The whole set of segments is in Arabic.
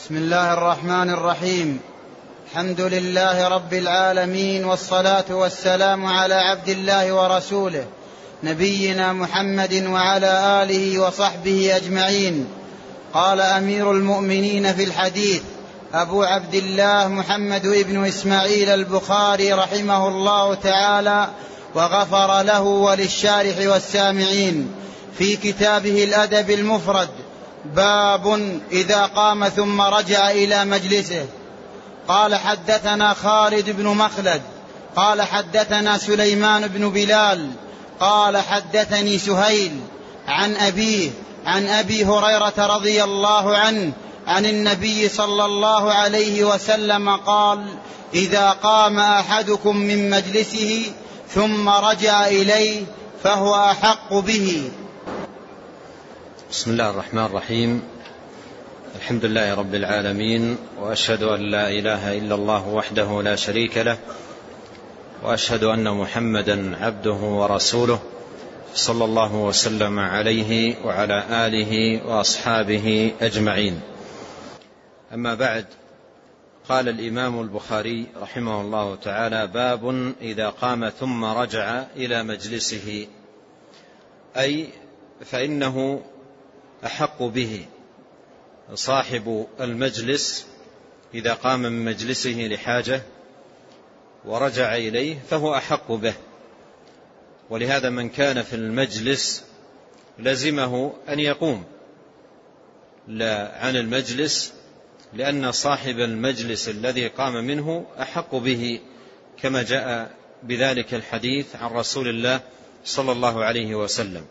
بسم الله الرحمن الرحيم. الحمد لله رب العالمين، والصلاة والسلام على عبد الله ورسوله نبينا محمد وعلى آله وصحبه أجمعين. قال أمير المؤمنين في الحديث أبو عبد الله محمد بن إسماعيل البخاري رحمه الله تعالى وغفر له وللشارح والسامعين في كتابه الأدب المفرد: باب إذا قام ثم رجع إلى مجلسه. قال: حدثنا خالد بن مخلد قال حدثنا سليمان بن بلال قال حدثني سهيل عن أبيه عن أبي هريرة رضي الله عنه عن النبي صلى الله عليه وسلم قال: إذا قام أحدكم من مجلسه ثم رجع إليه فهو أحق به. بسم الله الرحمن الرحيم. الحمد لله رب العالمين، وأشهد أن لا إله إلا الله وحده لا شريك له، وأشهد أن محمدا عبده ورسوله، صلى الله وسلم عليه وعلى آله وأصحابه أجمعين. أما بعد، قال الإمام البخاري رحمه الله تعالى: باب إذا قام ثم رجع إلى مجلسه، أي فإنه أحق به. صاحب المجلس إذا قام من مجلسه لحاجة ورجع إليه فهو أحق به، ولهذا من كان في المجلس لزمه أن يقوم عن المجلس، لأن صاحب المجلس الذي قام منه أحق به، كما جاء بذلك الحديث عن رسول الله صلى الله عليه وسلم.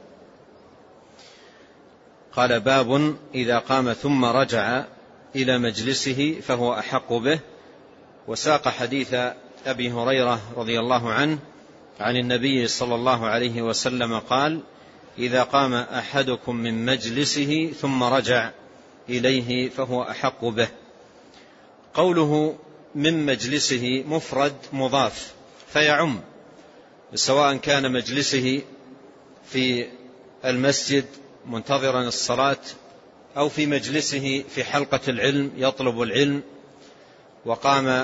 قال: باب إذا قام ثم رجع إلى مجلسه فهو أحق به. وساق حديث أبي هريرة رضي الله عنه عن النبي صلى الله عليه وسلم قال: إذا قام أحدكم من مجلسه ثم رجع إليه فهو أحق به. قوله من مجلسه مفرد مضاف، فيعم، سواء كان مجلسه في المسجد منتظرا الصلاة، أو في مجلسه في حلقة العلم يطلب العلم وقام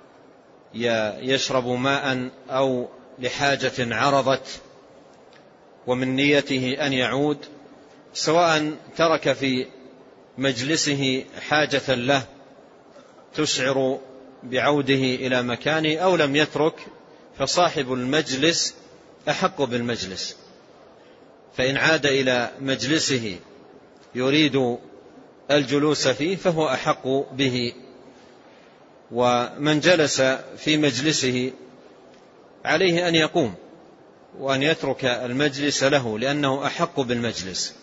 يشرب ماء أو لحاجة عرضت ومن نيته أن يعود، سواء ترك في مجلسه حاجة له تشعر بعوده إلى مكانه أو لم يترك، فصاحب المجلس أحق بالمجلس. فإن عاد إلى مجلسه يريد الجلوس فيه فهو أحق به. ومن جلس في مجلسه عليه أن يقوم وأن يترك المجلس له، لأنه أحق بالمجلس.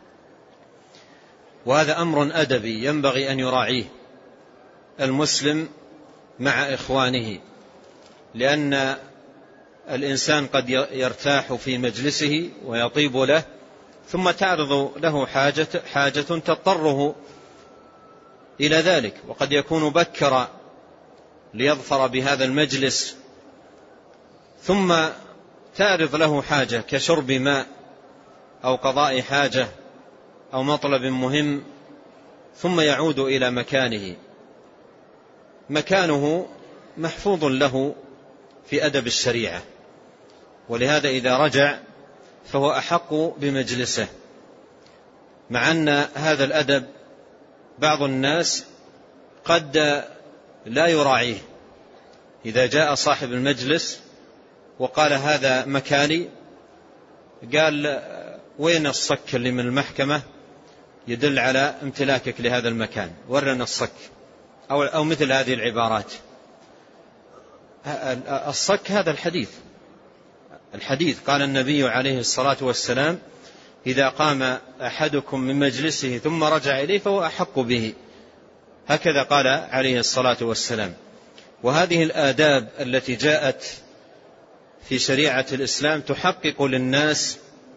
وهذا أمر أدبي ينبغي أن يراعيه المسلم مع إخوانه، لأن الإنسان قد يرتاح في مجلسه ويطيب له، ثم تعرض له حاجة تضطره إلى ذلك، وقد يكون بكر ليظفر بهذا المجلس، ثم تعرض له حاجة كشرب ماء أو قضاء حاجة أو مطلب مهم، ثم يعود إلى مكانه محفوظ له في أدب الشريعة. ولهذا إذا رجع فهو أحق بمجلسه، مع أن هذا الأدب بعض الناس قد لا يراعيه. إذا جاء صاحب المجلس وقال: هذا مكاني، قال: وين الصك اللي من المحكمة يدل على امتلاكك لهذا المكان، ورنا الصك، أو مثل هذه العبارات. الصك هذا الحديث قال النبي عليه الصلاة والسلام: إذا قام أحدكم من مجلسه ثم رجع إليه فهو أحق به، هكذا قال عليه الصلاة والسلام. وهذه الآداب التي جاءت في شريعة الإسلام تحقق للناس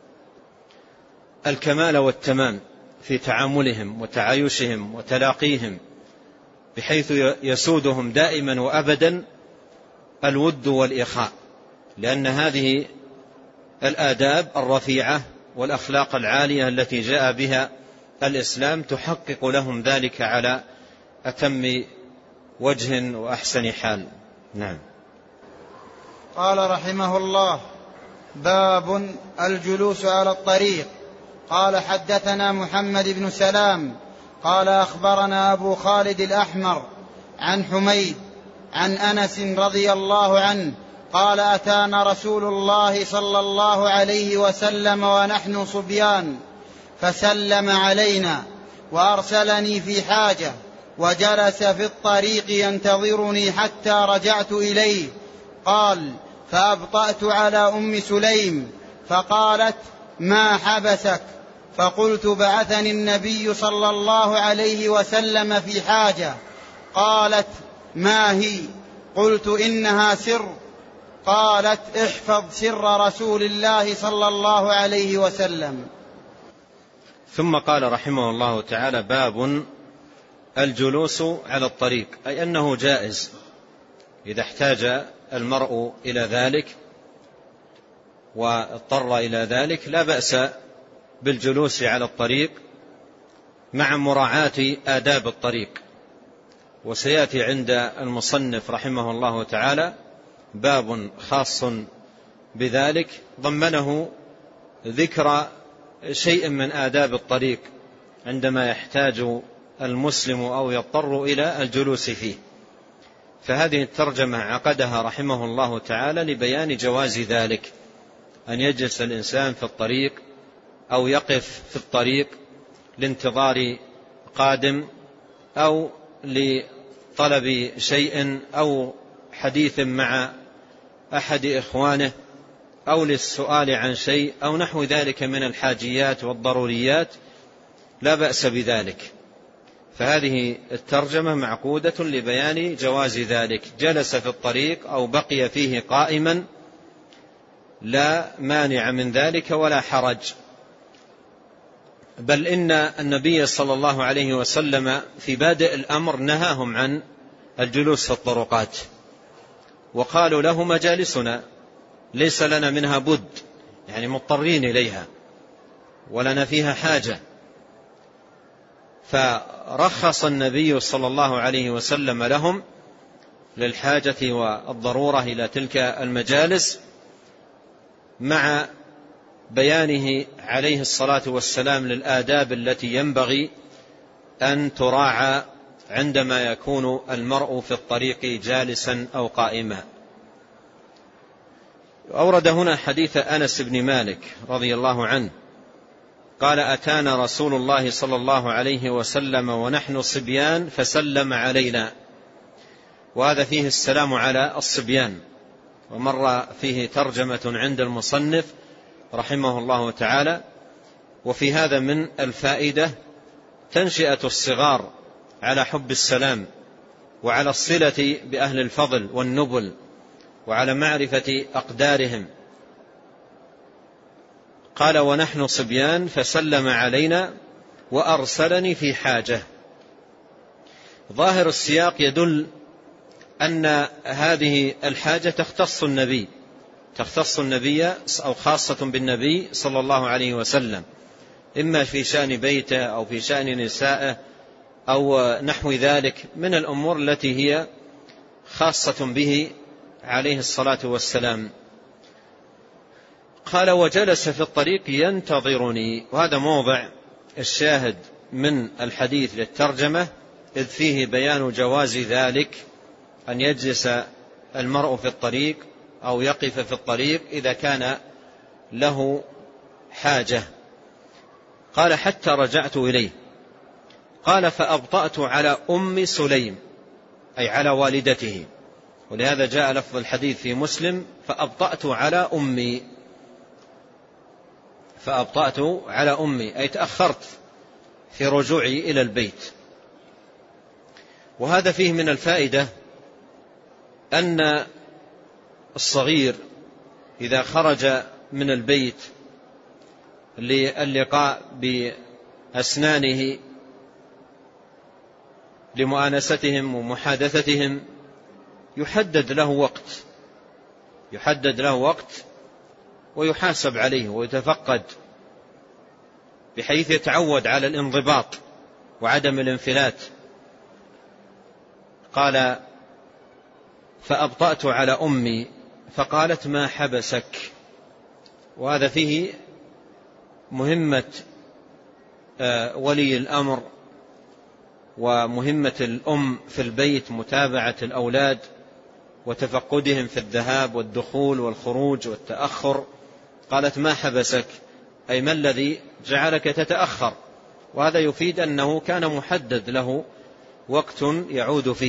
الكمال والتمام في تعاملهم وتعايشهم وتلاقيهم، بحيث يسودهم دائما وأبدا الود والإخاء، لأن هذه الآداب الرفيعة والأخلاق العالية التي جاء بها الإسلام تحقق لهم ذلك على أتم وجه وأحسن حال. نعم. قال رحمه الله: باب الجلوس على الطريق. قال: حدثنا محمد بن سلام قال أخبرنا أبو خالد الأحمر عن حميد عن أنس رضي الله عنه قال: أتانا رسول الله صلى الله عليه وسلم ونحن صبيان فسلم علينا وأرسلني في حاجة وجلس في الطريق ينتظرني حتى رجعت إليه. قال: فأبطأت على أم سليم فقالت: ما حبسك؟ فقلت: بعثني النبي صلى الله عليه وسلم في حاجة. قالت: ما هي؟ قلت: إنها سر. قالت: احفظ سر رسول الله صلى الله عليه وسلم. ثم قال رحمه الله تعالى: باب الجلوس على الطريق، أي أنه جائز إذا احتاج المرء إلى ذلك واضطر إلى ذلك لا بأس بالجلوس على الطريق مع مراعاة آداب الطريق. وسيأتي عند المصنف رحمه الله تعالى باب خاص بذلك ضمنه ذكر شيء من آداب الطريق عندما يحتاج المسلم أو يضطر إلى الجلوس فيه. فهذه الترجمة عقدها رحمه الله تعالى لبيان جواز ذلك، أن يجلس الإنسان في الطريق أو يقف في الطريق لانتظار قادم أو لطلب شيء أو حديث مع أحد إخوانه أو للسؤال عن شيء أو نحو ذلك من الحاجيات والضروريات، لا بأس بذلك. فهذه الترجمة معقودة لبيان جواز ذلك. جلس في الطريق أو بقي فيه قائما لا مانع من ذلك ولا حرج، بل إن النبي صلى الله عليه وسلم في بادئ الأمر نهاهم عن الجلوس في الطرقات، وقالوا له: مجالسنا ليس لنا منها بد، يعني مضطرين إليها ولنا فيها حاجة. فرخص النبي صلى الله عليه وسلم لهم للحاجة والضرورة إلى تلك المجالس، مع بيانه عليه الصلاة والسلام للآداب التي ينبغي أن تراعى عندما يكون المرء في الطريق جالسا أو قائما. أورد هنا حديث أنس بن مالك رضي الله عنه قال: أتانا رسول الله صلى الله عليه وسلم ونحن صبيان فسلم علينا. وهذا فيه السلام على الصبيان، ومر فيه ترجمة عند المصنف رحمه الله تعالى. وفي هذا من الفائدة تنشئة الصغار على حب السلام وعلى الصلة بأهل الفضل والنبل وعلى معرفة أقدارهم. قال: ونحن صبيان فسلم علينا وأرسلني في حاجة. ظاهر السياق يدل أن هذه الحاجة تختص النبي أو خاصة بالنبي صلى الله عليه وسلم، إما في شأن بيته أو في شأن نسائه أو نحو ذلك من الأمور التي هي خاصة به عليه الصلاة والسلام. قال: وجلس في الطريق ينتظرني. وهذا موضع الشاهد من الحديث للترجمة، إذ فيه بيان جواز ذلك أن يجلس المرء في الطريق أو يقف في الطريق إذا كان له حاجة. قال: حتى رجعت إليه. قال: فأبطأت على أم سليم، أي على والدته، ولهذا جاء لفظ الحديث في مسلم: فأبطأت على أمي. فأبطأت على أمي أي تأخرت في رجوعي إلى البيت. وهذا فيه من الفائدة أن الصغير إذا خرج من البيت للقاء بأسنانه لمؤانستهم ومحادثتهم يحدد له وقت ويحاسب عليه ويتفقد، بحيث يتعود على الانضباط وعدم الانفلات. قال: فأبطأت على أمي فقالت: ما حبسك؟ وهذا فيه مهمة ولي الأمر ومهمة الأم في البيت، متابعة الأولاد وتفقدهم في الذهاب والدخول والخروج والتأخر. قالت: ما حبسك؟ أي ما الذي جعلك تتأخر؟ وهذا يفيد أنه كان محدد له وقت يعود فيه.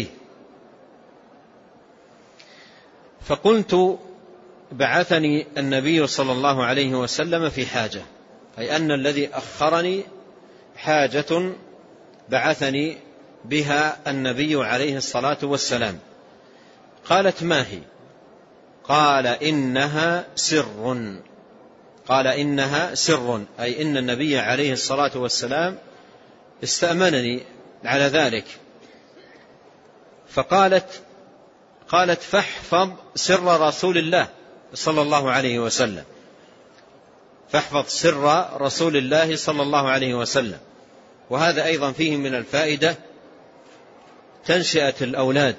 فقلت: بعثني النبي صلى الله عليه وسلم في حاجة، أي أن الذي أخرني حاجة بعثني بها النبي عليه الصلاة والسلام. قالت: ما هي؟ قال: إنها سر. قال: إنها سر، أي إن النبي عليه الصلاة والسلام استأمنني على ذلك. قالت: فاحفظ سر رسول الله صلى الله عليه وسلم. فاحفظ سر رسول الله صلى الله عليه وسلم. وهذا أيضا فيه من الفائدة تنشئة الأولاد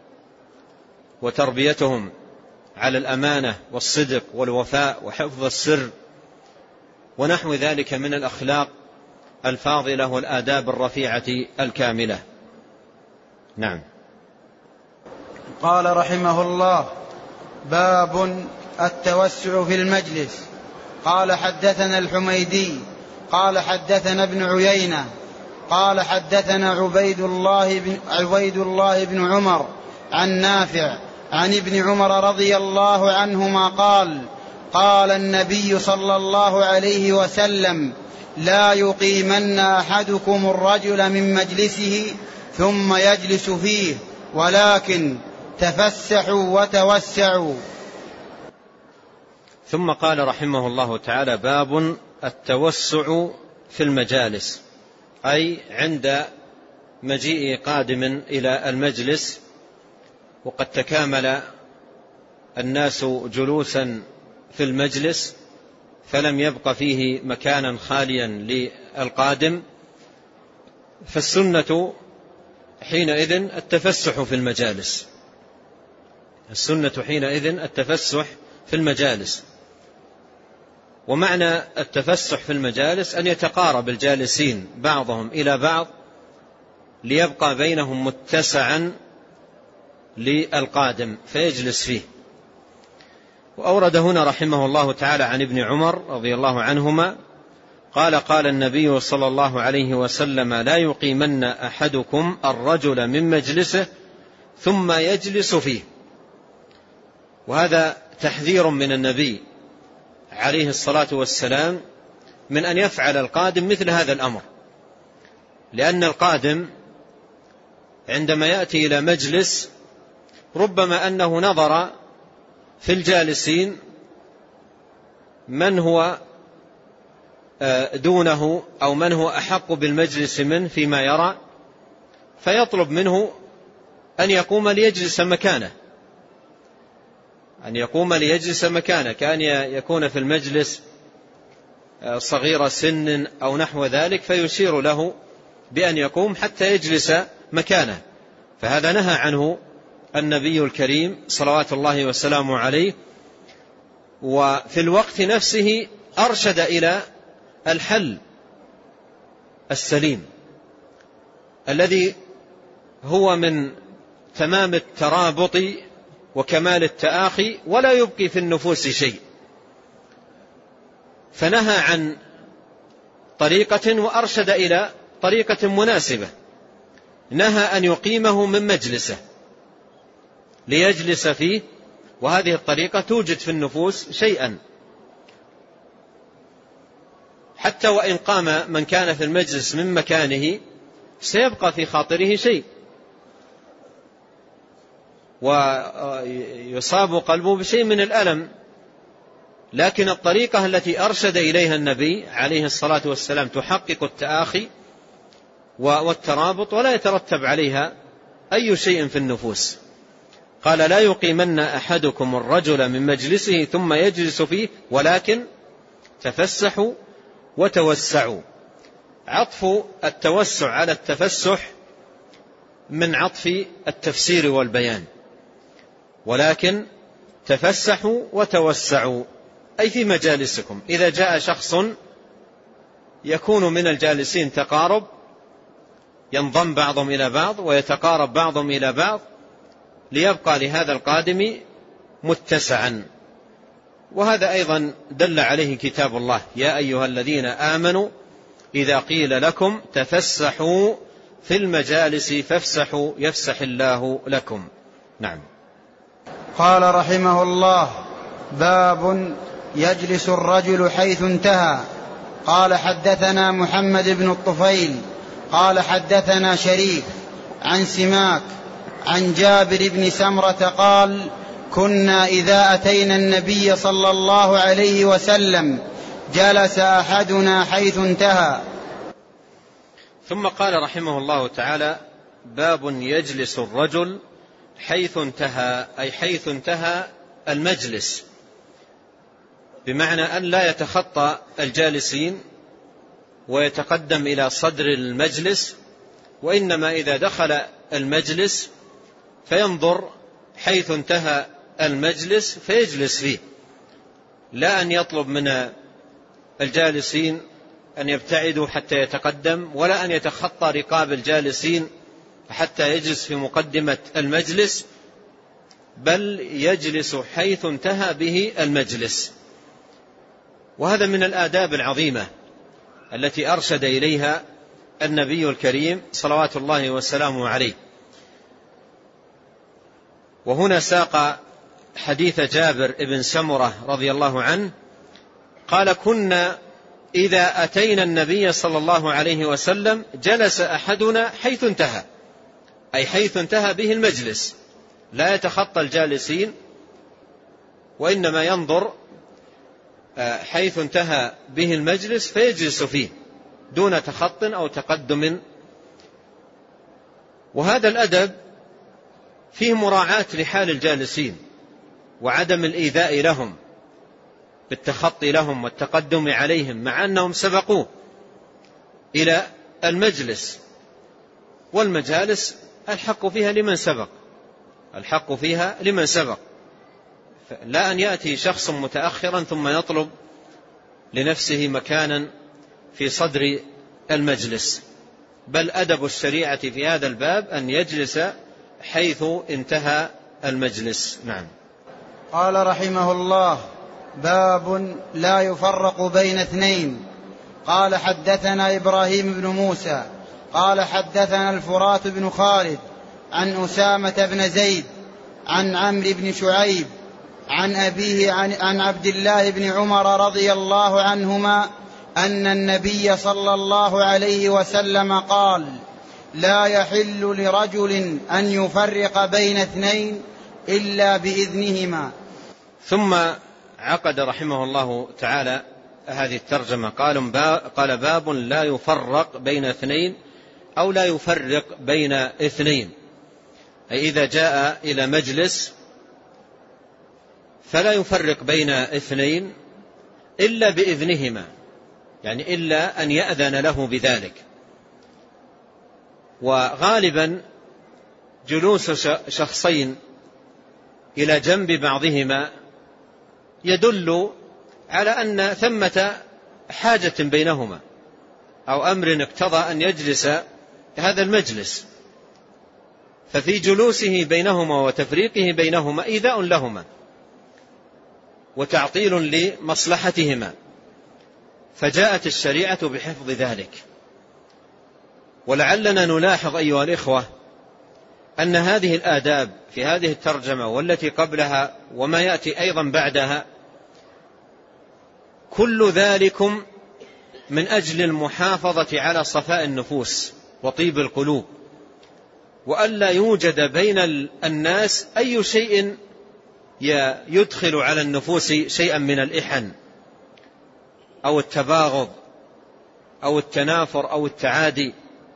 وتربيتهم على الأمانة والصدق والوفاء وحفظ السر ونحو ذلك من الأخلاق الفاضلة والآداب الرفيعة الكاملة. نعم. قال رحمه الله: باب التوسع في المجلس. قال: حدثنا الحميدي قال: حدثنا ابن عيينة قال: حدثنا عبيد الله بن عمر عن نافع عن ابن عمر رضي الله عنهما قال: قال النبي صلى الله عليه وسلم: لا يقيمن أحدكم الرجل من مجلسه ثم يجلس فيه، ولكن تفسحوا وتوسعوا. ثم قال رحمه الله تعالى: باب التوسع في المجالس، أي عند مجيء قادم إلى المجلس وقد تكامل الناس جلوسا في المجلس فلم يبق فيه مكانا خاليا للقادم، فالسنة حينئذ التفسح في المجالس. السنة حينئذ التفسح في المجالس. ومعنى التفسح في المجالس أن يتقارب الجالسين بعضهم إلى بعض ليبقى بينهم متسعا للقادم فيجلس فيه. وأورد هنا رحمه الله تعالى عن ابن عمر رضي الله عنهما قال: قال النبي صلى الله عليه وسلم: لا يقيمن أحدكم الرجل من مجلسه ثم يجلس فيه. وهذا تحذير من النبي عليه الصلاة والسلام من أن يفعل القادم مثل هذا الأمر، لأن القادم عندما يأتي إلى مجلس ربما أنه نظر في الجالسين من هو دونه أو من هو أحق بالمجلس منه فيما يرى، فيطلب منه أن يقوم ليجلس مكانه، أن يقوم ليجلس مكانه، كأن يكون في المجلس صغير سن أو نحو ذلك فيشير له بأن يقوم حتى يجلس مكانه. فهذا نهى عنه النبي الكريم صلوات الله وسلامه عليه. وفي الوقت نفسه أرشد إلى الحل السليم الذي هو من تمام الترابط وكمال التآخي ولا يبقي في النفوس شيء. فنهى عن طريقة وأرشد إلى طريقة مناسبة. نهى أن يقيمه من مجلسه ليجلس فيه، وهذه الطريقة توجد في النفوس شيئا، حتى وإن قام من كان في المجلس من مكانه سيبقى في خاطره شيء ويصاب قلبه بشيء من الألم. لكن الطريقة التي أرشد إليها النبي عليه الصلاة والسلام تحقق التآخي والترابط ولا يترتب عليها أي شيء في النفوس. قال: لا يقيمن أحدكم الرجل من مجلسه ثم يجلس فيه، ولكن تفسحوا وتوسعوا. عطف التوسع على التفسح من عطف التفسير والبيان، ولكن تفسحوا وتوسعوا، أي في مجالسكم. إذا جاء شخص يكون من الجالسين تقارب، ينضم بعضهم إلى بعض ويتقارب بعضهم إلى بعض ليبقى لهذا القادم متسعا. وهذا أيضا دل عليه كتاب الله: يا أيها الذين آمنوا إذا قيل لكم تفسحوا في المجالس فافسحوا يفسح الله لكم. نعم. قال رحمه الله: باب يجلس الرجل حيث انتهى. قال حدثنا محمد بن الطفيل قال حدثنا شريك عن سماك عن جابر بن سمرة قال: كنا إذا أتينا النبي صلى الله عليه وسلم جلس أحدنا حيث انتهى. ثم قال رحمه الله تعالى: باب يجلس الرجل حيث انتهى، أي حيث انتهى المجلس، بمعنى أن لا يتخطى الجالسين ويتقدم إلى صدر المجلس، وإنما إذا دخل المجلس فينظر حيث انتهى المجلس فيجلس فيه، لا أن يطلب من الجالسين أن يبتعدوا حتى يتقدم، ولا أن يتخطى رقاب الجالسين حتى يجلس في مقدمة المجلس، بل يجلس حيث انتهى به المجلس. وهذا من الآداب العظيمة التي أرشد إليها النبي الكريم صلوات الله وسلامه عليه. وهنا ساق حديث جابر بن سمرة رضي الله عنه قال: كنا إذا أتينا النبي صلى الله عليه وسلم جلس أحدنا حيث انتهى، أي حيث انتهى به المجلس، لا يتخطى الجالسين، وإنما ينظر حيث انتهى به المجلس فيجلس فيه دون تخط أو تقدم. وهذا الأدب فيه مراعاة لحال الجالسين وعدم الإيذاء لهم بالتخطي لهم والتقدم عليهم، مع أنهم سبقوه إلى المجلس، والمجالس الحق فيها لمن سبق، الحق فيها لمن سبق، لا أن يأتي شخص متأخرا ثم يطلب لنفسه مكانا في صدر المجلس، بل أدب الشريعة في هذا الباب أن يجلس حيث انتهى المجلس. نعم. قال رحمه الله: باب لا يفرق بين اثنين. قال حدثنا إبراهيم بن موسى قال حدثنا الفرات بن خالد عن أسامة بن زيد عن عمرو بن شعيب عن أبيه عن عبد الله بن عمر رضي الله عنهما أن النبي صلى الله عليه وسلم قال: لا يحل لرجل أن يفرق بين اثنين إلا بإذنهما. ثم عقد رحمه الله تعالى هذه الترجمة، قال: باب لا يفرق بين اثنين، أو لا يفرق بين اثنين، أي إذا جاء إلى مجلس فلا يفرق بين اثنين إلا بإذنهما، يعني إلا أن يأذن له بذلك. وغالبا جلوس شخصين إلى جنب بعضهما يدل على أن ثمة حاجة بينهما أو أمر اقتضى أن يجلس هذا المجلس، ففي جلوسه بينهما وتفريقه بينهما إيذاء لهما وتعطيل لمصلحتهما، فجاءت الشريعة بحفظ ذلك. ولعلنا نلاحظ أيها الإخوة أن هذه الآداب في هذه الترجمة والتي قبلها وما يأتي أيضا بعدها كل ذلكم من أجل المحافظة على صفاء النفوس وطيب القلوب، وألا يوجد بين الناس أي شيء يدخل على النفوس شيئا من الإحن أو التباغض أو التنافر أو التعادي.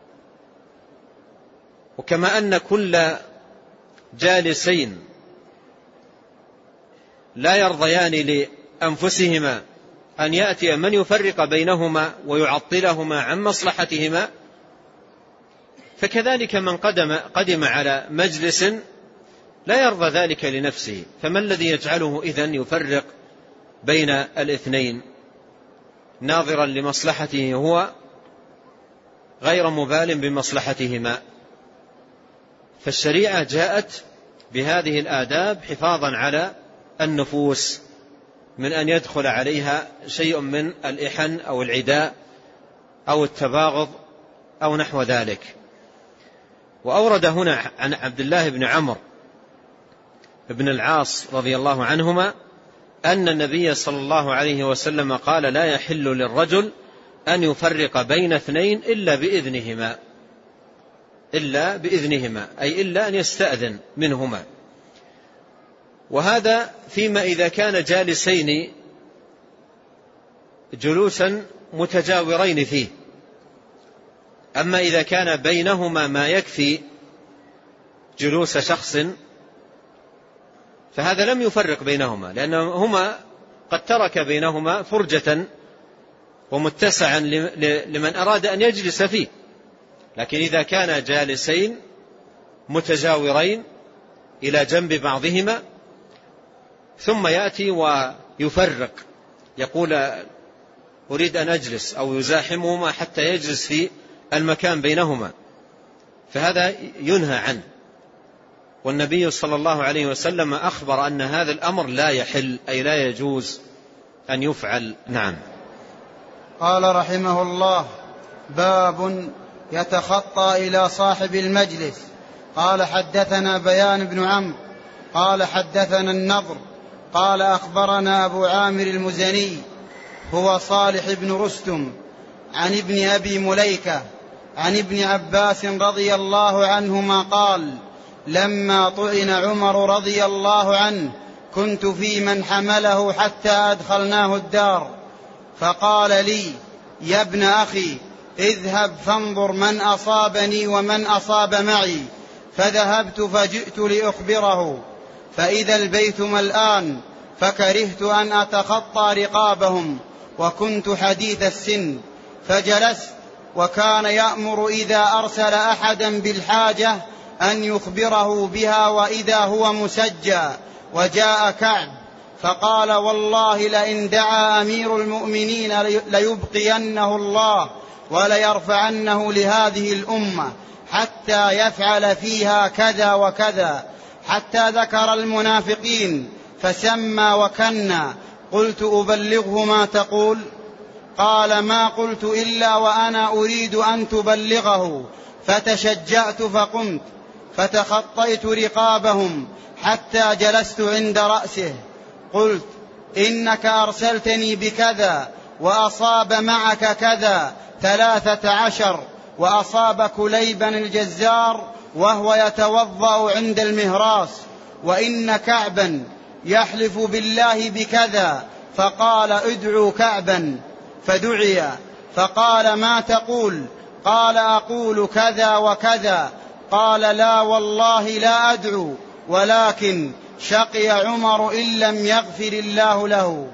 وكما أن كل جالسين لا يرضيان لأنفسهما أن يأتي من يفرق بينهما ويعطلهما عن مصلحتهما، فكذلك من قدم على مجلس لا يرضى ذلك لنفسه، فما الذي يجعله إذن يفرق بين الاثنين ناظرا لمصلحته هو غير مبال بمصلحتهما؟ فالشريعة جاءت بهذه الآداب حفاظا على النفوس من أن يدخل عليها شيء من الإحن أو العداء أو التباغض أو نحو ذلك. وأورد هنا عن عبد الله بن عمرو بن العاص رضي الله عنهما أن النبي صلى الله عليه وسلم قال: لا يحل للرجل أن يفرق بين اثنين إلا بإذنهما، أي إلا أن يستأذن منهما. وهذا فيما إذا كان جالسين جلوسا متجاورين فيه. أما إذا كان بينهما ما يكفي جلوس شخص فهذا لم يفرق بينهما، لأنهما قد ترك بينهما فرجة ومتسعا لمن أراد أن يجلس فيه. لكن إذا كان جالسين متجاورين إلى جنب بعضهما ثم يأتي ويفرق يقول أريد أن أجلس، أو يزاحمهما حتى يجلس في المكان بينهما، فهذا ينهى عنه. والنبي صلى الله عليه وسلم أخبر أن هذا الأمر لا يحل، أي لا يجوز أن يفعل. نعم. قال رحمه الله: باب يتخطى إلى صاحب المجلس. قال: حدثنا بيان بن عمرو قال: حدثنا النضر قال: أخبرنا أبو عامر المزني هو صالح بن رستم عن ابن أبي مليكة عن ابن عباس رضي الله عنهما قال: لما طعن عمر رضي الله عنه كنت في من حمله حتى أدخلناه الدار، فقال لي: يا ابن أخي، اذهب فانظر من أصابني ومن أصاب معي. فذهبت فجئت لأخبره، فإذا البيت ملآن، فكرهت أن أتخطى رقابهم، وكنت حديث السن، فجلست. وكان يأمر إذا أرسل أحدا بالحاجة أن يخبره بها وإذا هو مسجى. وجاء كعب فقال: والله لئن دعا أمير المؤمنين ليبقينه الله وليرفعنه لهذه الأمة حتى يفعل فيها كذا وكذا، حتى ذكر المنافقين فسمى وكنى. قلت: أبلغه ما تقول؟ قال: ما قلت إلا وأنا أريد أن تبلغه. فتشجعت فقمت فتخطيت رقابهم حتى جلست عند رأسه. قلت: إنك أرسلتني بكذا وأصاب معك كذا 13، وأصاب كليبا الجزار وهو يتوضأ عند المهراس، وإن كعبا يحلف بالله بكذا. فقال: ادعوا كعبا. فدعي، فقال: ما تقول؟ قال: أقول كذا وكذا. قال: لا والله لا أدعو، ولكن شقي عمر إن لم يغفر الله له.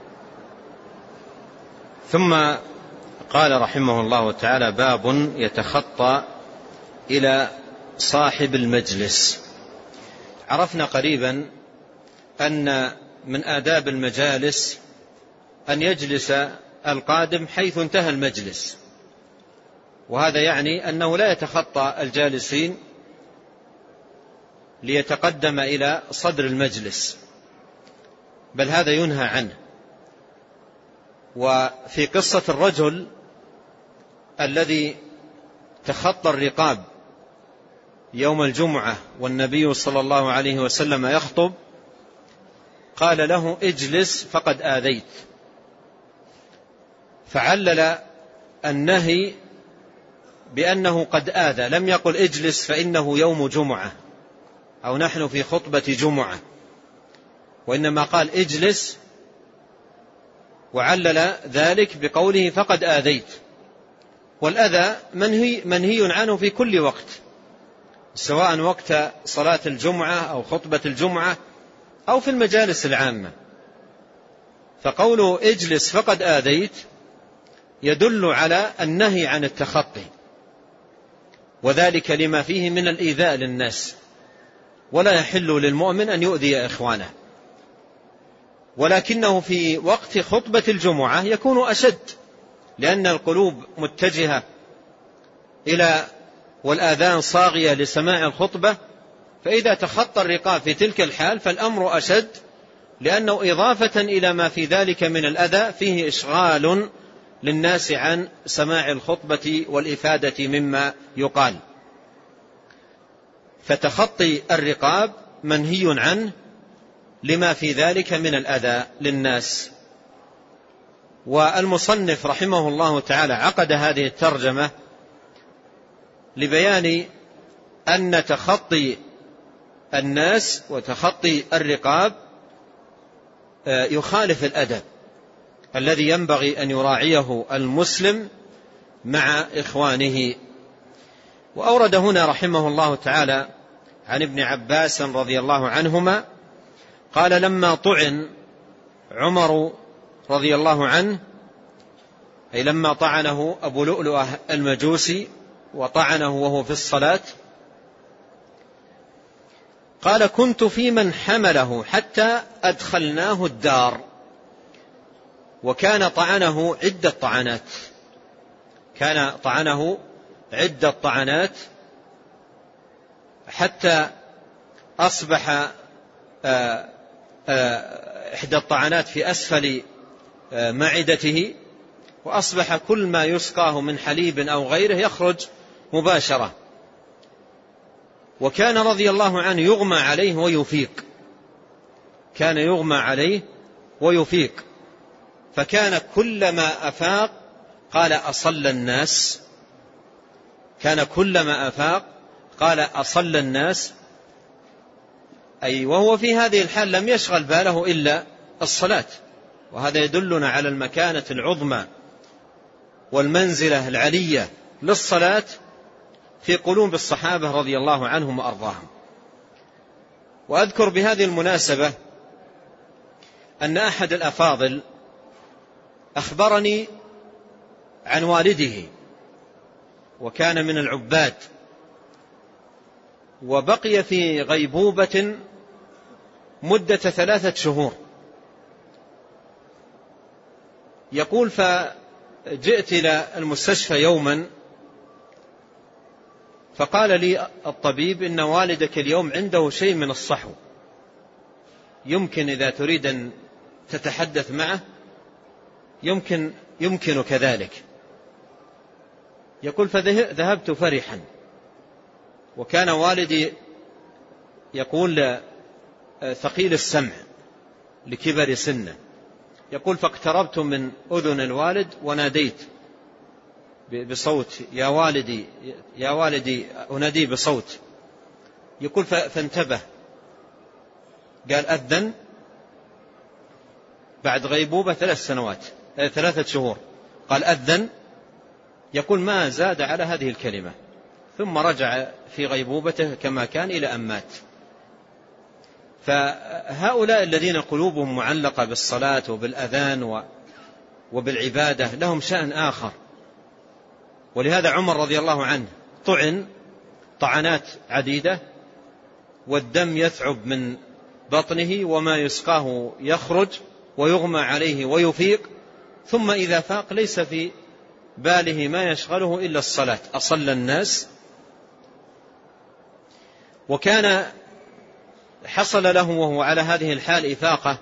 ثم قال رحمه الله تعالى: باب يتخطى إلى صاحب المجلس. عرفنا قريبا أن من آداب المجالس أن يجلس القادم حيث انتهى المجلس، وهذا يعني أنه لا يتخطى الجالسين ليتقدم إلى صدر المجلس، بل هذا ينهى عنه. وفي قصة الرجل الذي تخطى الرقاب يوم الجمعة والنبي صلى الله عليه وسلم يخطب، قال له: اجلس فقد آذيت. فعلل النهي بأنه قد آذى، لم يقل اجلس فإنه يوم جمعة أو نحن في خطبة جمعة، وإنما قال اجلس، وعلل ذلك بقوله فقد آذيت. والأذى منهي عنه في كل وقت، سواء وقت صلاة الجمعة أو خطبة الجمعة أو في المجالس العامة. فقوله اجلس فقد آذيت يدل على النهي عن التخطي. وذلك لما فيه من الإيذاء للناس، ولا يحل للمؤمن أن يؤذي إخوانه، ولكنه في وقت خطبة الجمعة يكون أشد، لأن القلوب متجهة إلى والآذان صاغية لسماع الخطبة، فإذا تخطى الرقاب في تلك الحال فالأمر أشد، لأنه إضافة إلى ما في ذلك من الأذى فيه إشغال للناس عن سماع الخطبة والإفادة مما يقال. فتخطي الرقاب منهي عنه لما في ذلك من الأذى للناس. والمصنف رحمه الله تعالى عقد هذه الترجمة لبيان أن تخطي الناس وتخطي الرقاب يخالف الأدب الذي ينبغي أن يراعيه المسلم مع إخوانه. وأورد هنا رحمه الله تعالى عن ابن عباس رضي الله عنهما قال: لما طعن عمر رضي الله عنه، أي لما طعنه أبو لؤلؤة المجوسي وطعنه وهو في الصلاة، قال: كنت في من حمله حتى أدخلناه الدار. وكان طعنه عدة طعنات، كان طعنه عدة طعنات حتى أصبح إحدى الطعنات في أسفل معدته، وأصبح كل ما يسقاه من حليب أو غيره يخرج مباشرة. وكان رضي الله عنه يغمى عليه ويفيق، كان يغمى عليه ويفيق، فكان كلما أفاق قال: أصل الناس. كان كلما أفاق قال: أصل الناس، أي وهو في هذه الحال لم يشغل باله إلا الصلاة. وهذا يدلنا على المكانة العظمى والمنزلة العلية للصلاة في قلوب الصحابة رضي الله عنهم وأرضاهم. وأذكر بهذه المناسبة أن أحد الأفاضل أخبرني عن والده، وكان من العباد، وبقي في غيبوبة مدة 3 شهور. يقول: فجئت إلى المستشفى يوما فقال لي الطبيب: إن والدك اليوم عنده شيء من الصحو، يمكن إذا تريد أن تتحدث معه يمكنك ذلك. يقول: فذهبت فرحا، وكان والدي يقول ثقيل السمع لكبر سنه. يقول: فاقتربت من أذن الوالد وناديت بصوت: يا والدي يا والدي، أناديه بصوت. يقول: فانتبه، قال: أذن بعد غيبوبة 3 شهور، قال: أذن. يقول: ما زاد على هذه الكلمة، ثم رجع في غيبوبته كما كان إلى أن مات. فهؤلاء الذين قلوبهم معلقة بالصلاة وبالأذان وبالعبادة لهم شأن آخر. ولهذا عمر رضي الله عنه طعن طعنات عديدة، والدم يثعب من بطنه وما يسقاه يخرج، ويغمى عليه ويفيق، ثم إذا فاق ليس في باله ما يشغله إلا الصلاة. أصل الناس. وكان حصل له وهو على هذه الحال إفاقة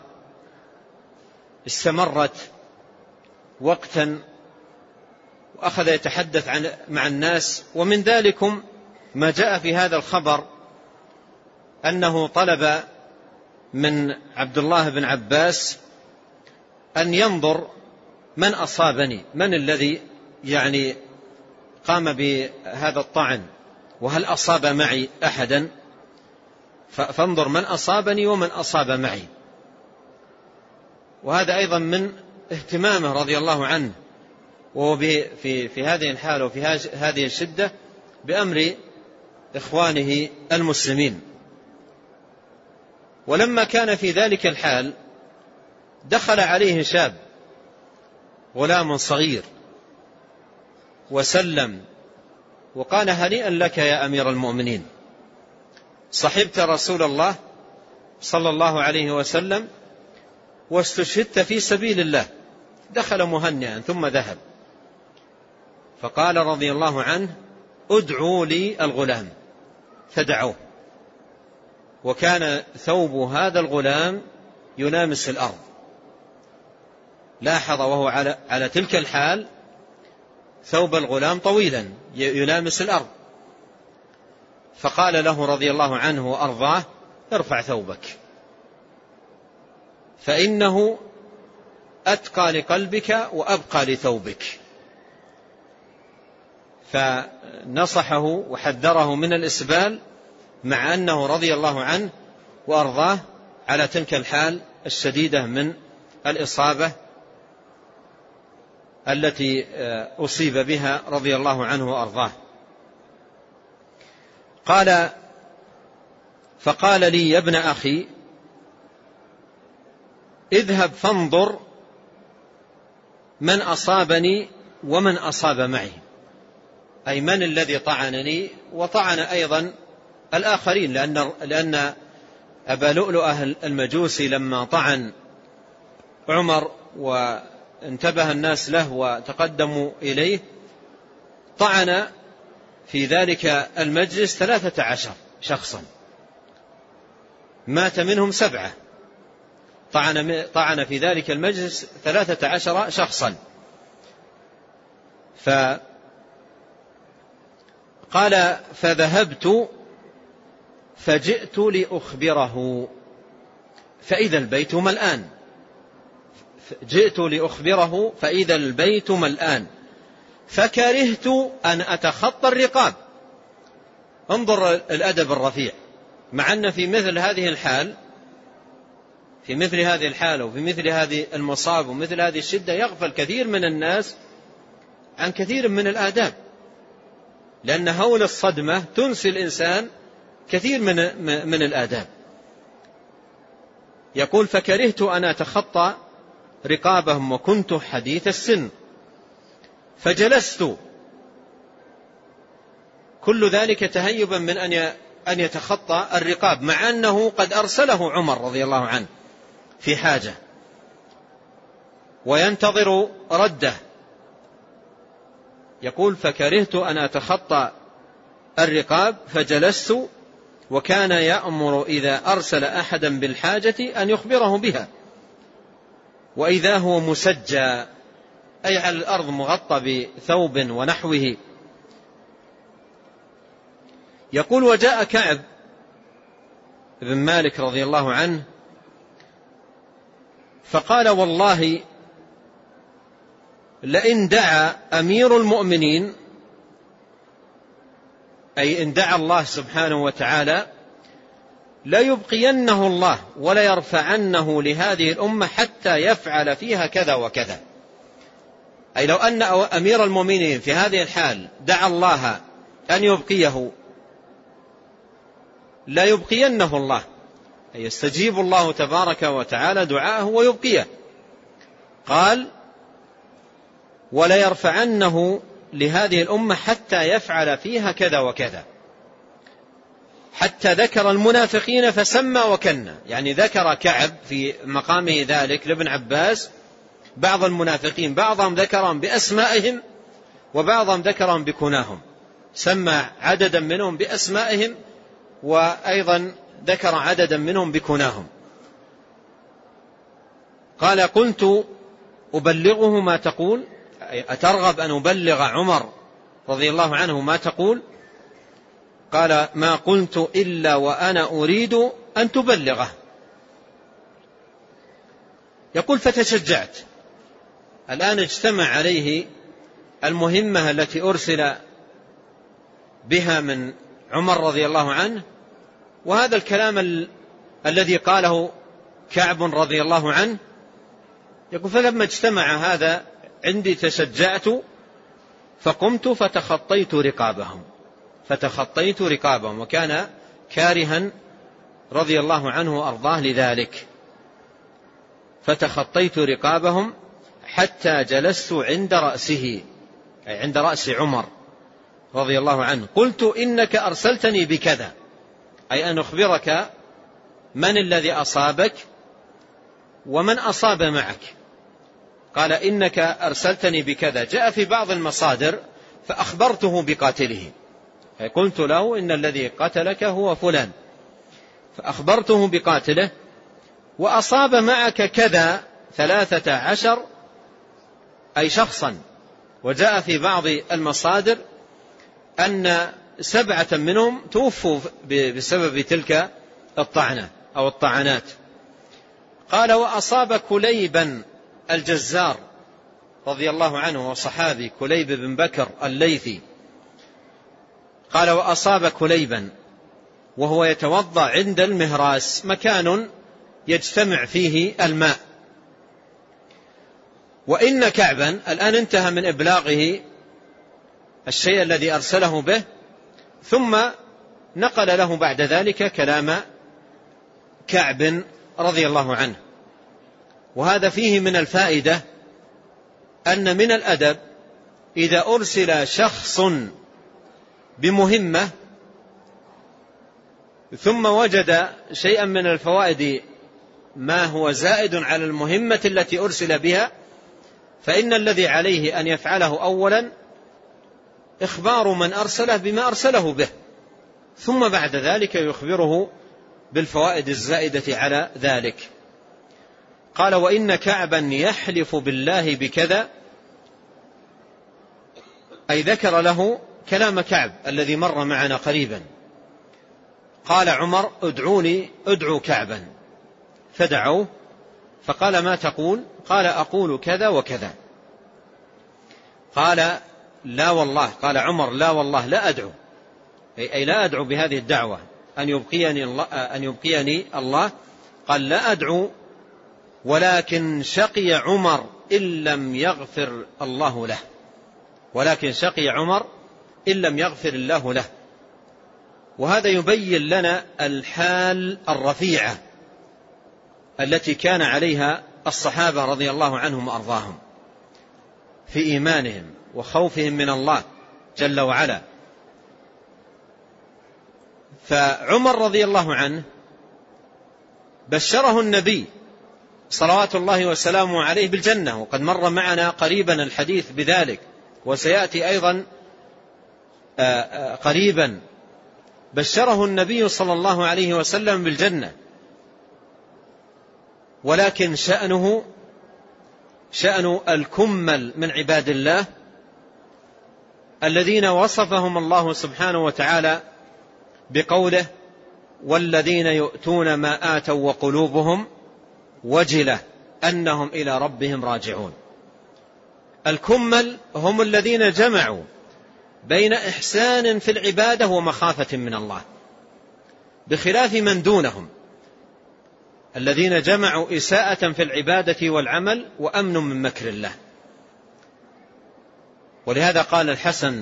استمرت وقتا، وأخذ يتحدث مع الناس. ومن ذلكم ما جاء في هذا الخبر أنه طلب من عبد الله بن عباس أن ينظر من أصابني، من الذي يعني قام بهذا الطعن، وهل أصاب معي أحدا، فانظر من أصابني ومن أصاب معي. وهذا أيضا من اهتمامه رضي الله عنه، وهو في هذه الحالة وفي هذه الشدة بأمر إخوانه المسلمين. ولما كان في ذلك الحال دخل عليه شاب غلام صغير وسلم وقال: هنيئا لك يا أمير المؤمنين، صحبت رسول الله صلى الله عليه وسلم واستشهدت في سبيل الله. دخل مهنئا ثم ذهب، فقال رضي الله عنه: ادعوا لي الغلام، فدعوه، وكان ثوب هذا الغلام يلامس الأرض. لاحظ وهو على تلك الحال ثوب الغلام طويلا يلامس الأرض، فقال له رضي الله عنه وأرضاه: ارفع ثوبك، فإنه أتقى لقلبك وأبقى لثوبك. فنصحه وحذره من الإسبال، مع أنه رضي الله عنه وأرضاه على تلك الحال الشديدة من الإصابة التي أصيب بها رضي الله عنه وأرضاه. فقال لي: يا ابن أخي، اذهب فانظر من أصابني ومن أصاب معي، أي من الذي طعنني وطعن أيضا الآخرين، لأن أبا لؤلؤة المجوسي لما طعن عمر وانتبه الناس له وتقدموا إليه، طعن في ذلك المجلس 13 شخصا، مات منهم 7. طعن في ذلك المجلس 13 شخصا. فقال: فذهبت فجئت لأخبره فإذا البيت ملآن. جئت لأخبره فإذا البيت ملآن، فكرهت أن أتخطى الرقاب. انظر الأدب الرفيع، مع أن في مثل هذه الحال وفي مثل هذه المصاب ومثل هذه الشدة يغفل كثير من الناس عن كثير من الآداب، لأن هول الصدمة تنسي الإنسان كثير من الآداب. يقول: فكرهت أن أتخطى رقابهم وكنت حديث السن فجلست، كل ذلك تهيبا من أن يتخطى الرقاب، مع أنه قد أرسله عمر رضي الله عنه في حاجة وينتظر رده. يقول: فكرهت أن أتخطى الرقاب فجلست، وكان يأمر إذا أرسل أحدا بالحاجة أن يخبره بها، وإذا هو مسجى، أي على الأرض مغطى بثوب ونحوه. يقول: وجاء كعب بن مالك رضي الله عنه فقال: والله لئن دعا أمير المؤمنين، أي إن دعا الله سبحانه وتعالى، لا يبقينه الله ولا يرفعنه لهذه الأمة حتى يفعل فيها كذا وكذا. أي لو أن أمير المؤمنين في هذه الحال دعا الله أن يبقيه لا يبقينه الله، أي يستجيب الله تبارك وتعالى دعاءه ويبقيه. قال: ولا يرفعنه لهذه الأمة حتى يفعل فيها كذا وكذا، حتى ذكر المنافقين فسمى وكنى. يعني ذكر كعب في مقامه ذلك لابن عباس بعض المنافقين، بعضهم ذكرهم بأسمائهم وبعضهم ذكرهم بكناهم، سمى عددا منهم بأسمائهم وأيضا ذكر عددا منهم بكناهم. قال: كنت أبلغه ما تقول، أترغب أن أبلغ عمر رضي الله عنه ما تقول؟ قال: ما قلت إلا وأنا أريد أن تبلغه. يقول: فتشجعت. الآن اجتمع عليه المهمة التي أرسل بها من عمر رضي الله عنه، وهذا الكلام الذي قاله كعب رضي الله عنه. يقول: فلما اجتمع هذا عندي تشجعت فقمت فتخطيت رقابهم، وكان كارها رضي الله عنه وأرضاه لذلك. فتخطيت رقابهم حتى جلست عند رأسه، أي عند رأس عمر رضي الله عنه: قلت إنك أرسلتني بكذا، أي أن أخبرك من الذي أصابك ومن أصاب معك. قال: إنك أرسلتني بكذا. جاء في بعض المصادر: فأخبرته بقاتله، أي قلت له إن الذي قتلك هو فلان، فأخبرته بقاتله. وأصاب معك كذا 13، أي شخصا. وجاء في بعض المصادر أن 7 منهم توفوا بسبب تلك الطعنة أو الطعنات. قال: وأصاب كليبا الجزار رضي الله عنه، وصحابي كليب بن بكر الليثي. قال: وأصاب كليبا وهو يتوضأ عند المهراس، مكان يجتمع فيه الماء. وإن كعبا، الآن انتهى من إبلاغه الشيء الذي أرسله به، ثم نقل له بعد ذلك كلام كعب رضي الله عنه. وهذا فيه من الفائدة أن من الأدب إذا أرسل شخص بمهمة ثم وجد شيئا من الفوائد ما هو زائد على المهمة التي أرسل بها، فإن الذي عليه أن يفعله أولا إخبار من أرسله بما أرسله به، ثم بعد ذلك يخبره بالفوائد الزائدة على ذلك. قال: وإن كعبا يحلف بالله بكذا، أي ذكر له كلام كعب الذي مر معنا قريبا. قال عمر: ادعوني أدعو كعبا، فدعوه. فقال: ما تقول؟ قال: أقول كذا وكذا. قال: لا والله. قال عمر: لا والله لا أدعو، أي لا أدعو بهذه الدعوة أن يبقيني الله. قال: لا أدعو، ولكن شقي عمر إن لم يغفر الله له. ولكن شقي عمر إن لم يغفر الله له. وهذا يبين لنا الحال الرفيعة التي كان عليها الصحابة رضي الله عنهم وأرضاهم في إيمانهم وخوفهم من الله جل وعلا. فعمر رضي الله عنه بشره النبي صلوات الله وسلامه عليه بالجنة، وقد مر معنا قريبا الحديث بذلك، وسيأتي أيضا قريبا. بشره النبي صلى الله عليه وسلم بالجنة، ولكن شأن الكمل من عباد الله الذين وصفهم الله سبحانه وتعالى بقوله: والذين يؤتون ما آتوا وقلوبهم وجلة أنهم إلى ربهم راجعون. الكمل هم الذين جمعوا بين إحسان في العبادة ومخافة من الله، بخلاف من دونهم الذين جمعوا إساءة في العبادة والعمل وأمن من مكر الله. ولهذا قال الحسن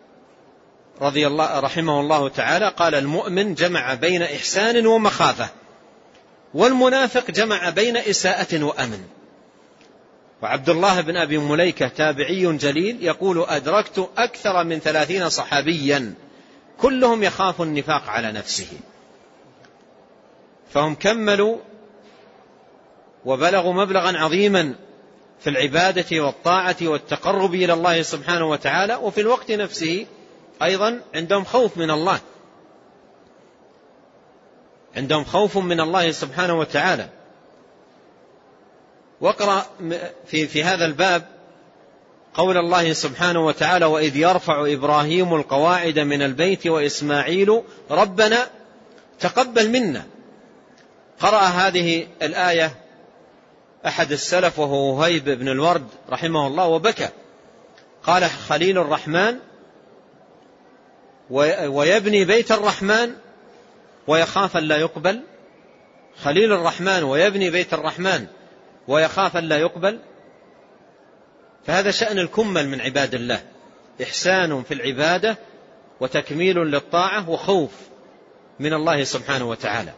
رحمه الله تعالى: قال: المؤمن جمع بين إحسان ومخافة، والمنافق جمع بين إساءة وأمن. وعبد الله بن أبي مليكة تابعي جليل يقول: أدركت أكثر من 30 صحابيا كلهم يخاف النفاق على نفسه. فهم كملوا وبلغوا مبلغا عظيما في العبادة والطاعة والتقرب إلى الله سبحانه وتعالى، وفي الوقت نفسه أيضا عندهم خوف من الله، عندهم خوف من الله سبحانه وتعالى. واقرأ في هذا الباب قول الله سبحانه وتعالى: وإذ يرفع إبراهيم القواعد من البيت وإسماعيل ربنا تقبل منا. قرأ هذه الآية أحد السلف وهو وهيب بن الورد رحمه الله وبكى. قال: خليل الرحمن ويبني بيت الرحمن ويخاف أن لا يقبل. خليل الرحمن ويبني بيت الرحمن ويخاف أن لا يقبل. فهذا شأن الكمل من عباد الله: إحسان في العبادة وتكميل للطاعة وخوف من الله سبحانه وتعالى.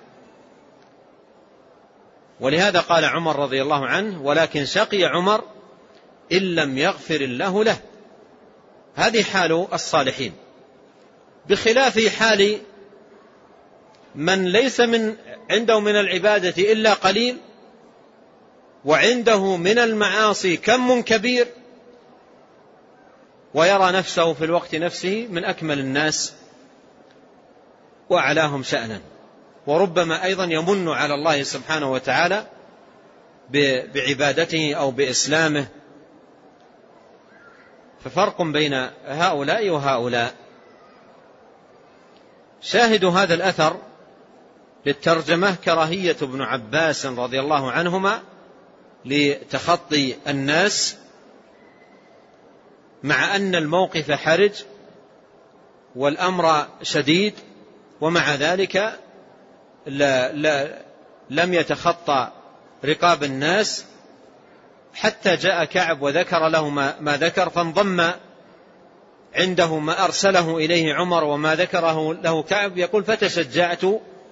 ولهذا قال عمر رضي الله عنه: ولكن شقي عمر إن لم يغفر الله له. هذه حال الصالحين بخلاف حال من ليس عنده من العبادة إلا قليل، وعنده من المعاصي كم كبير، ويرى نفسه في الوقت نفسه من أكمل الناس وأعلاهم شأنا، وربما أيضا يمن على الله سبحانه وتعالى بعبادته أو بإسلامه. ففرق بين هؤلاء وهؤلاء. شاهد هذا الأثر للترجمة كراهية ابن عباس رضي الله عنهما لتخطي الناس، مع أن الموقف حرج والأمر شديد، ومع ذلك لم يتخطى رقاب الناس حتى جاء كعب وذكر له ما ذكر، فانضم عنده ما أرسله إليه عمر وما ذكره له كعب. يقول فتشجعت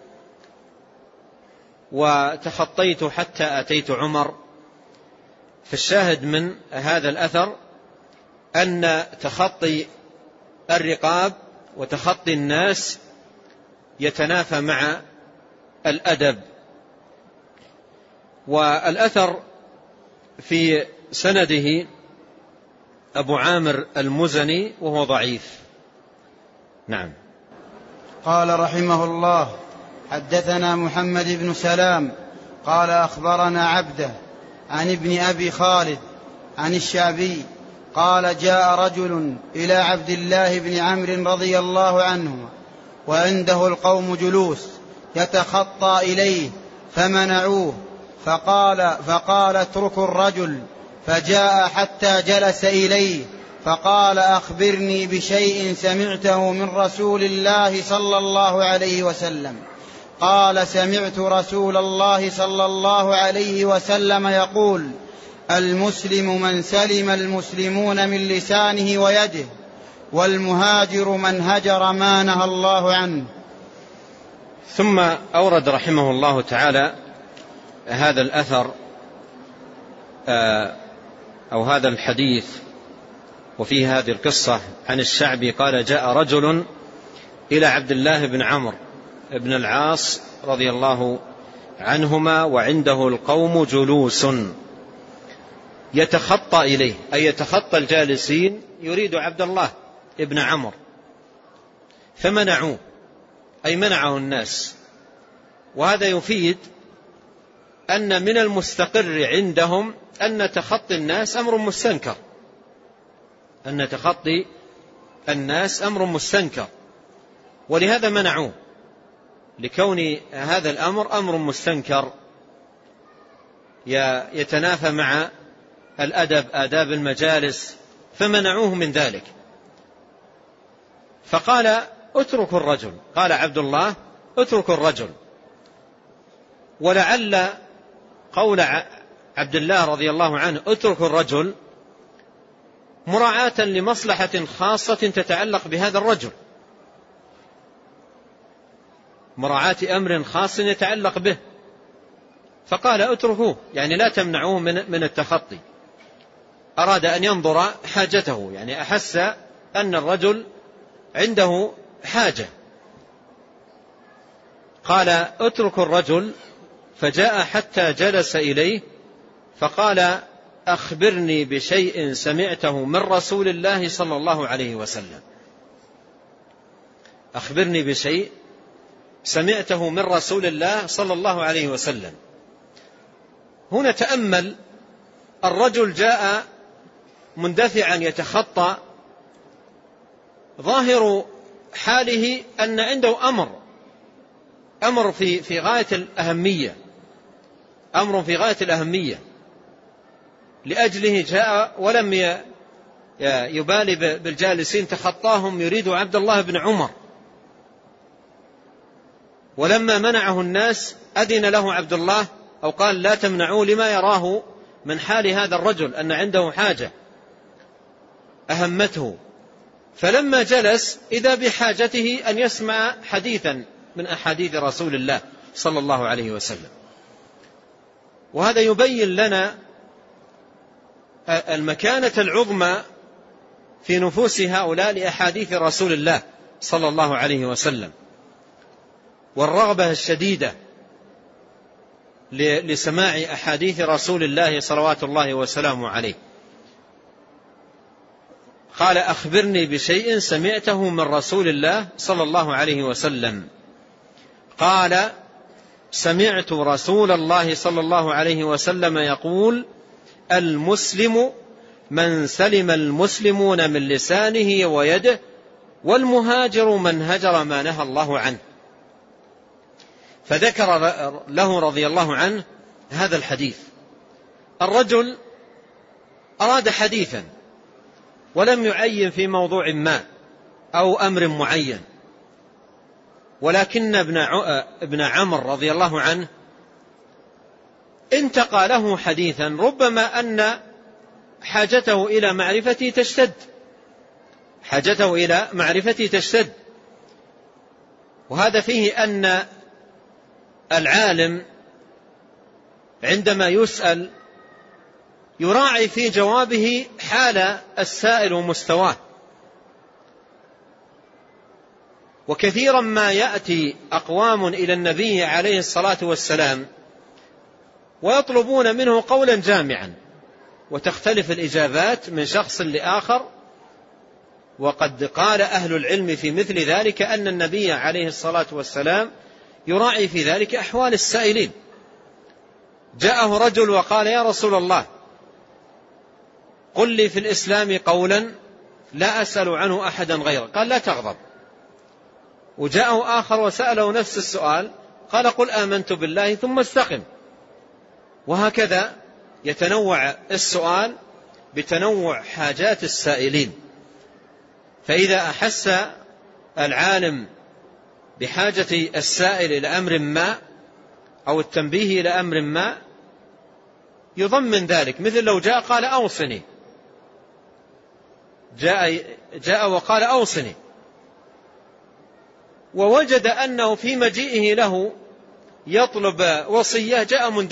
وتخطيت حتى أتيت عمر. فالشاهد من هذا الأثر أن تخطي الرقاب وتخطي الناس يتنافى مع الأدب. والأثر في سنده أبو عامر المزني وهو ضعيف. نعم. قال رحمه الله: حدثنا محمد بن سلام قال أخبرنا عبده عن ابن أبي خالد عن الشعبي قال: جاء رجل إلى عبد الله بن عمرو رضي الله عنه وعنده القوم جلوس يتخطى إليه فمنعوه، فقال اتركوا الرجل، فجاء حتى جلس إليه فقال: أخبرني بشيء سمعته من رسول الله صلى الله عليه وسلم. قال: سمعت رسول الله صلى الله عليه وسلم يقول: المسلم من سلم المسلمون من لسانه ويده، والمهاجر من هجر ما نهى الله عنه. ثم أورد رحمه الله تعالى هذا الأثر أو هذا الحديث وفيه هذه القصة عن الشعبي قال: جاء رجل إلى عبد الله بن عمرو بن العاص رضي الله عنهما وعنده القوم جلوس يتخطى إليه، أي يتخطى الجالسين، يريد عبد الله ابن عمرو، فمنعوه، أي منعه الناس. وهذا يفيد أن من المستقر عندهم أن تخطي الناس أمر مستنكر، أن تخطي الناس أمر مستنكر، ولهذا منعوه، لكون هذا الأمر أمر مستنكر يتنافى مع الأدب، آداب المجالس، فمنعوه من ذلك. فقال: اتركوا الرجل. قال عبد الله: اتركوا الرجل. ولعل قول عبد الله رضي الله عنه اتركوا الرجل مراعاة لمصلحة خاصة تتعلق بهذا الرجل، مراعاة أمر خاص يتعلق به، فقال: اتركوه، يعني لا تمنعوه من التخطي. أراد أن ينظر حاجته، يعني أحس أن الرجل عنده حاجة. قال: اتركوا الرجل، فجاء حتى جلس إليه فقال: أخبرني بشيء سمعته من رسول الله صلى الله عليه وسلم. أخبرني بشيء سمعته من رسول الله صلى الله عليه وسلم. هنا تأمل، الرجل جاء مندفعا يتخطى، ظاهر حاله أن عنده أمر في غاية الأهمية، أمر في غاية الأهمية، لأجله جاء ولم يبالي بالجالسين، تخطاهم يريد عبد الله بن عمر. ولما منعه الناس أذن له عبد الله، أو قال: لا تمنعوا، لما يراه من حال هذا الرجل أن عنده حاجة أهمته. فلما جلس إذا بحاجته أن يسمع حديثا من أحاديث رسول الله صلى الله عليه وسلم. وهذا يبين لنا المكانة العظمى في نفوس هؤلاء لأحاديث رسول الله صلى الله عليه وسلم، والرغبة الشديدة لسماع أحاديث رسول الله صلوات الله وسلامه عليه. قال: أخبرني بشيء سمعته من رسول الله صلى الله عليه وسلم. قال: سمعت رسول الله صلى الله عليه وسلم يقول: المسلم من سلم المسلمون من لسانه ويده، والمهاجر من هجر ما نهى الله عنه. فذكر له رضي الله عنه هذا الحديث. الرجل أراد حديثا ولم يعين في موضوع ما أو أمر معين، ولكن ابن عمرو رضي الله عنه انتقى له حديثا ربما أن حاجته إلى معرفتي تشتد، وهذا فيه أن العالم عندما يسأل يراعي في جوابه حال السائل ومستواه. وكثيرا ما يأتي أقوام إلى النبي عليه الصلاة والسلام ويطلبون منه قولا جامعا، وتختلف الإجابات من شخص لآخر. وقد قال أهل العلم في مثل ذلك أن النبي عليه الصلاة والسلام يراعي في ذلك أحوال السائلين. جاءه رجل وقال: يا رسول الله، قل لي في الإسلام قولا لا أسأل عنه أحدا غيرك. قال: لا تغضب. وجاءه آخر وسأله نفس السؤال، قال: قل آمنت بالله ثم استقم. وهكذا يتنوع السؤال بتنوع حاجات السائلين. فإذا أحس العالم بحاجة السائل إلى أمر ما أو التنبيه إلى أمر ما يضمن ذلك. مثل لو جاء قال: أوصني، جاء وقال: أوصني، ووجد أنه في مجيئه له يطلب وصية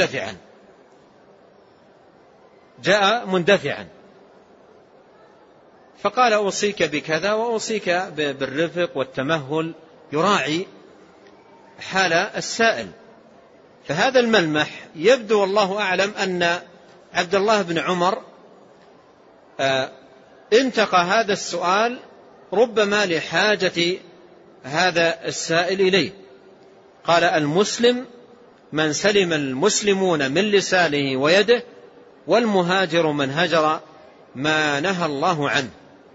جاء مندفعا فقال: أوصيك بكذا وأوصيك بالرفق والتمهل، يراعي حال السائل. فهذا الملمح يبدو والله أعلم أن عبد الله بن عمر انتقى هذا السؤال ربما لحاجة هذا السائل إليه. قال: المسلم من سلم المسلمون من لسانه ويده، والمهاجر من هجر ما نهى الله عنه.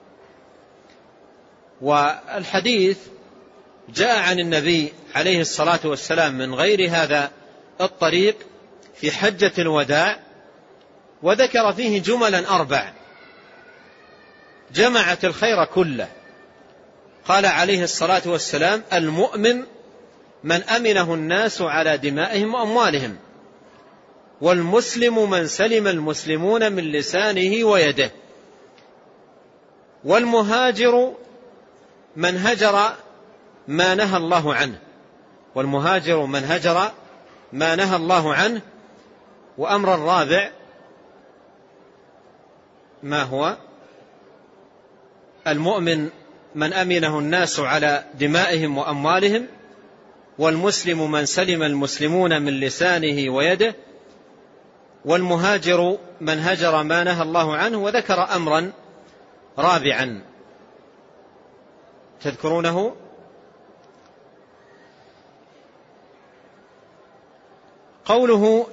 والحديث جاء عن النبي عليه الصلاة والسلام من غير هذا الطريق في حجة الوداع، وذكر فيه جملا 4 جمعت الخير كله. قال عليه الصلاة والسلام: المؤمن من أمنه الناس على دمائهم وأموالهم، والمسلم من سلم المسلمون من لسانه ويده، والمهاجر من هجر ما نهى الله عنه. والمهاجر من هجر ما نهى الله عنه. وأمر الرابع ما هو؟ المؤمن من أمنه الناس على دمائهم وأموالهم، والمسلم من سلم المسلمون من لسانه ويده، والمهاجر من هجر ما نهى الله عنه. وذكر أمرا رابعا تذكرونه؟ قوله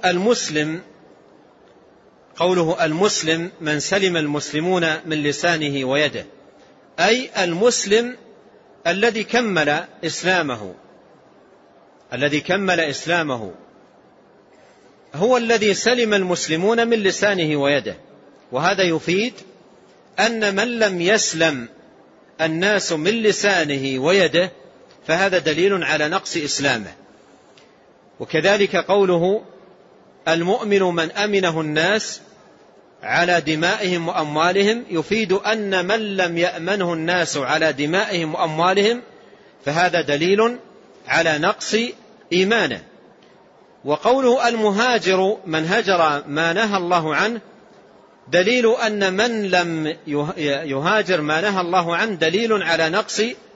المسلم من سلم المسلمون من لسانه ويده، أي المسلم الذي كمل إسلامه هو الذي سلم المسلمون من لسانه ويده. وهذا يفيد أن من لم يسلم الناس من لسانه ويده فهذا دليل على نقص إسلامه. وكذلك قوله المؤمن من أمنه الناس على دمائهم وأموالهم يفيد أن من لم يأمنه الناس على دمائهم وأموالهم فهذا دليل على نقص إيمانه. وقوله المهاجر من هجر ما نهى الله عنه دليل أن من لم يهاجر ما نهى الله عنه دليل على نقص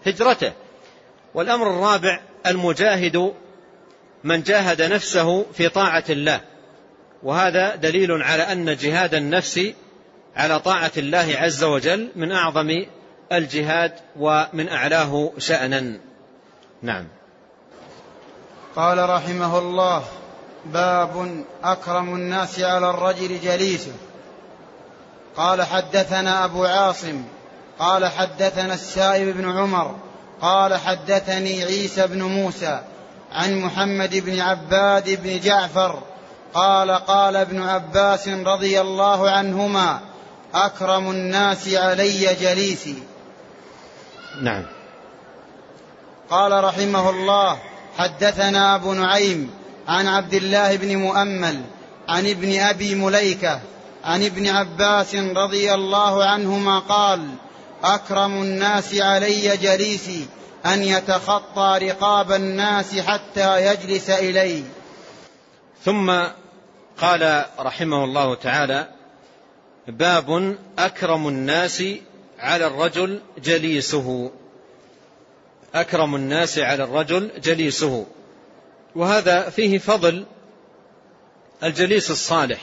هجرته. والأمر الرابع المجاهد من جاهد نفسه في طاعة الله، وهذا دليل على أن جهاد النفس على طاعة الله عز وجل من أعظم الجهاد ومن أعلاه شأنا. نعم. قال رحمه الله: باب أكرم الناس على الرجل جليسه. قال حدثنا أبو عاصم قال حدثنا السائب بن عمر قال حدثني عيسى بن موسى عن محمد بن عباد بن جعفر قال قال ابن عباس رضي الله عنهما: أكرم الناس علي جليسي. نعم. قال رحمه الله: حدثنا أبو نعيم عن عبد الله بن مؤمل عن ابن أبي مليكة عن ابن عباس رضي الله عنهما قال: أكرم الناس علي جليسي أن يتخطى رقاب الناس حتى يجلس إلي. ثم قال رحمه الله تعالى: باب أكرم الناس على الرجل جليسه. أكرم الناس على الرجل جليسه، وهذا فيه فضل الجليس الصالح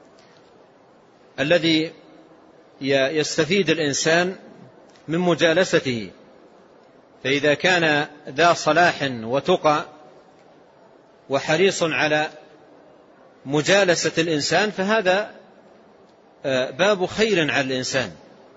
الذي يستفيد الإنسان من مجالسته. فإذا كان ذا صلاح وتقى وحريص على مجالسة الإنسان فهذا باب خير على الإنسان.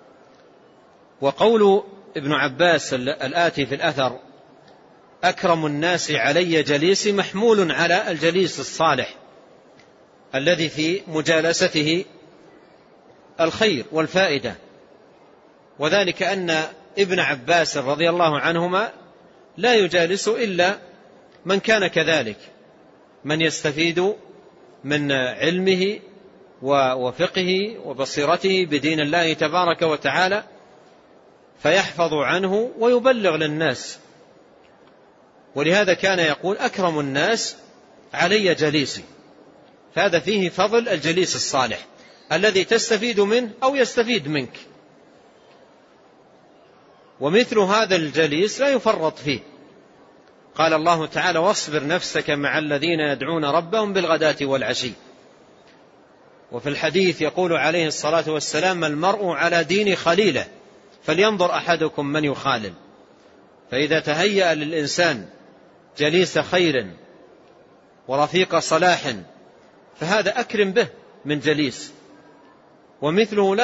وقول ابن عباس الآتي في الأثر: أكرم الناس علي جليسي، محمول على الجليس الصالح الذي في مجالسته الخير والفائدة. وذلك أن ابن عباس رضي الله عنهما لا يجالس إلا من كان كذلك، من يستفيد من علمه وفقه وبصيرته بدين الله تبارك وتعالى، فيحفظ عنه ويبلغ للناس. ولهذا كان يقول: أكرم الناس علي جليسي. فهذا فيه فضل الجليس الصالح الذي تستفيد منه أو يستفيد منك. ومثل هذا الجليس لا يفرط فيه. قال الله تعالى: واصبر نفسك مع الذين يدعون ربهم بالغداة والعشي. وفي الحديث يقول عليه الصلاة والسلام: المرء على دين خليله فلينظر أحدكم من يخالل. فإذا تهيأ للإنسان جليس خير ورفيق صلاح فهذا أكرم به من جليس، ومثله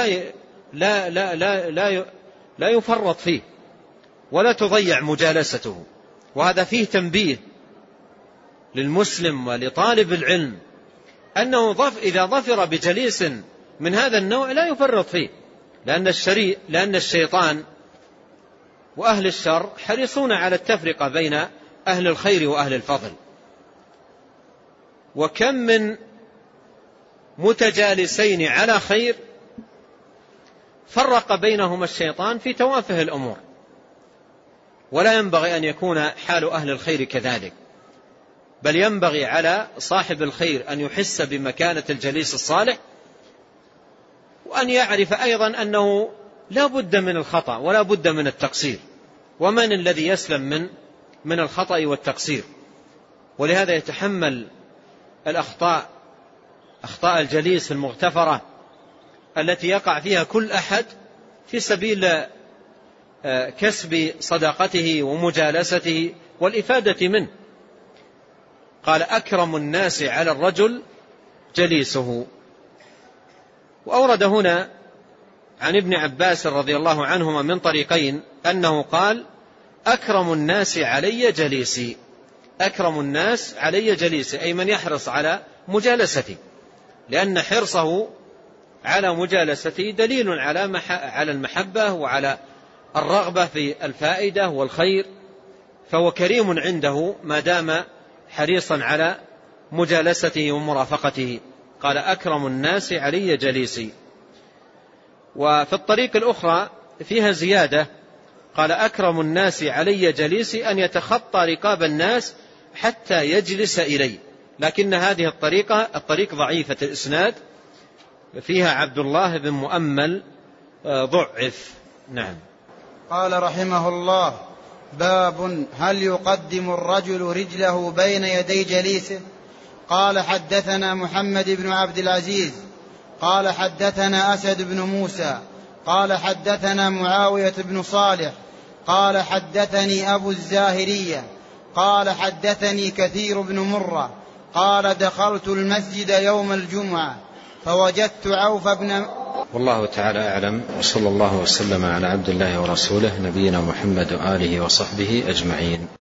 لا يفرط فيه ولا تضيع مجالسته. وهذا فيه تنبيه للمسلم ولطالب العلم أنه إذا ظفر بجليس من هذا النوع لا يفرط فيه، لأن الشيطان وأهل الشر حريصون على التفرقة بين أهل الخير وأهل الفضل. وكم من متجالسين على خير فرق بينهما الشيطان في توافه الأمور. ولا ينبغي أن يكون حال أهل الخير كذلك، بل ينبغي على صاحب الخير أن يحس بمكانة الجليس الصالح، وأن يعرف أيضا أنه لا بد من الخطأ ولا بد من التقصير، ومن الذي يسلم من الخطأ والتقصير. ولهذا يتحمل الأخطاء، أخطاء الجليس المغتفرة التي يقع فيها كل أحد في سبيل كسب صداقته ومجالسته والإفادة منه. قال: أكرم الناس على الرجل جليسه. وأورد هنا عن ابن عباس رضي الله عنهما من طريقين أنه قال: أكرم الناس علي جليسي. أكرم الناس علي جليسي أي من يحرص على مجالستي، لأن حرصه على مجالستي دليل على المحبة وعلى الرغبة في الفائدة والخير، فهو كريم عنده ما دام حريصا على مجالسته ومرافقته. قال: أكرم الناس علي جليسي. وفي الطريق الأخرى فيها زيادة، قال: أكرم الناس علي جليسي أن يتخطى رقاب الناس حتى يجلس إلي. لكن هذه الطريق ضعيفة الإسناد، فيها عبد الله بن مؤمل ضعف. نعم. قال رحمه الله: باب هل يقدم الرجل رجله بين يدي جليسه؟ قال حدثنا محمد بن عبد العزيز قال حدثنا أسد بن موسى قال حدثنا معاوية بن صالح قال حدثني أبو الزاهرية قال حدثني كثير بن مرة قال دخلت المسجد يوم الجمعة فوجدت عوف بن. والله تعالى أعلم، وصلى الله وسلم على عبد الله ورسوله نبينا محمد وآله وصحبه أجمعين.